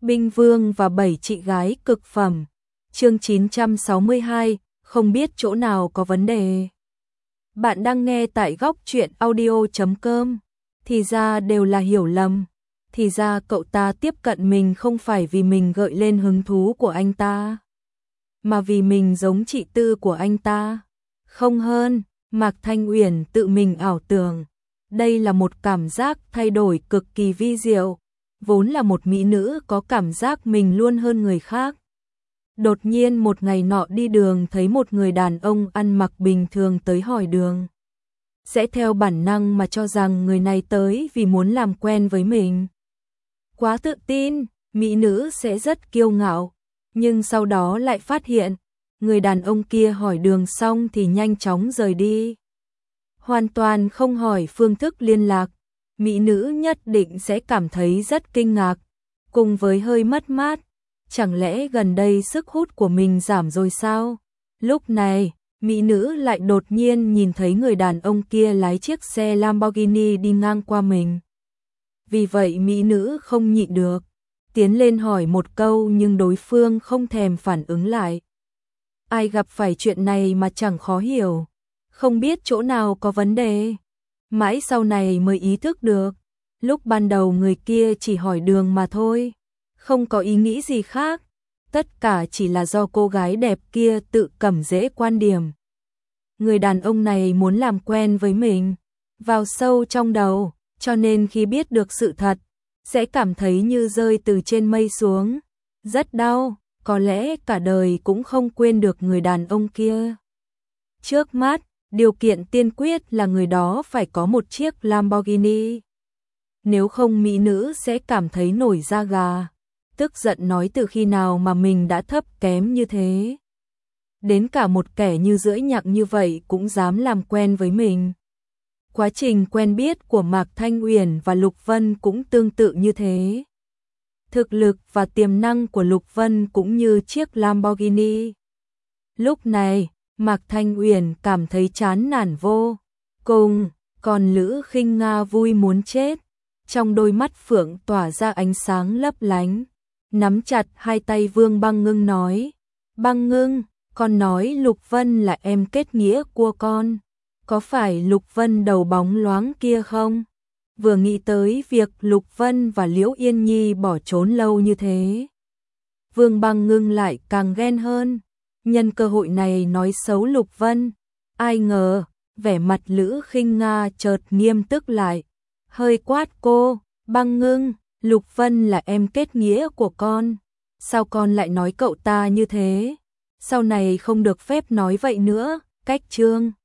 Binh Vương và 7 chị gái cực phẩm. Chương 962, không biết chỗ nào có vấn đề. Bạn đang nghe tại góc truyện audio.com. Thì ra đều là hiểu lầm. Thì ra cậu ta tiếp cận mình không phải vì mình gợi lên hứng thú của anh ta, mà vì mình giống chị Tư của anh ta. Không hơn, Mạc Thanh Uyển tự mình ảo tưởng. Đây là một cảm giác thay đổi cực kỳ vi diệu. Vốn là một mỹ nữ có cảm giác mình luôn hơn người khác. Đột nhiên một ngày nọ đi đường thấy một người đàn ông ăn mặc bình thường tới hỏi đường. Sẽ theo bản năng mà cho rằng người này tới vì muốn làm quen với mình. Quá tự tin, mỹ nữ sẽ rất kiêu ngạo. Nhưng sau đó lại phát hiện, người đàn ông kia hỏi đường xong thì nhanh chóng rời đi. Hoàn toàn không hỏi phương thức liên lạc. Mỹ nữ nhất định sẽ cảm thấy rất kinh ngạc, cùng với hơi mất mát. Chẳng lẽ gần đây sức hút của mình giảm rồi sao? Lúc này, mỹ nữ lại đột nhiên nhìn thấy người đàn ông kia lái chiếc xe Lamborghini đi ngang qua mình. Vì vậy mỹ nữ không nhịn được, tiến lên hỏi một câu nhưng đối phương không thèm phản ứng lại. Ai gặp phải chuyện này mà chẳng khó hiểu, không biết chỗ nào có vấn đề. Mãi sau này mới ý thức được, lúc ban đầu người kia chỉ hỏi đường mà thôi, không có ý nghĩ gì khác. Tất cả chỉ là do cô gái đẹp kia tự cầm dễ quan điểm. Người đàn ông này muốn làm quen với mình, vào sâu trong đầu, cho nên khi biết được sự thật, sẽ cảm thấy như rơi từ trên mây xuống. Rất đau, có lẽ cả đời cũng không quên được người đàn ông kia. Trước mắt, điều kiện tiên quyết là người đó phải có một chiếc Lamborghini. Nếu không mỹ nữ sẽ cảm thấy nổi da gà, tức giận nói từ khi nào mà mình đã thấp kém như thế. Đến cả một kẻ như Rưỡi Nhặng như vậy cũng dám làm quen với mình. Quá trình quen biết của Mạc Thanh Uyển và Lục Vân cũng tương tự như thế. Thực lực và tiềm năng của Lục Vân cũng như chiếc Lamborghini. Lúc này, Mạc Thanh Uyển cảm thấy chán nản vô cùng, còn Lữ Khinh Nga vui muốn chết. Trong đôi mắt phượng tỏa ra ánh sáng lấp lánh, nắm chặt hai tay Vương Băng Ngưng nói: Băng Ngưng, con nói Lục Vân là em kết nghĩa của con, có phải Lục Vân đầu bóng loáng kia không? Vừa nghĩ tới việc Lục Vân và Liễu Yên Nhi bỏ trốn lâu như thế, Vương Băng Ngưng lại càng ghen hơn, nhân cơ hội này nói xấu Lục Vân. Ai ngờ, vẻ mặt Lữ Khinh Nga chợt nghiêm túc lại, hơi quát cô: Băng Ngưng, Lục Vân là em kết nghĩa của con, sao con lại nói cậu ta như thế? Sau này không được phép nói vậy nữa, cách chương.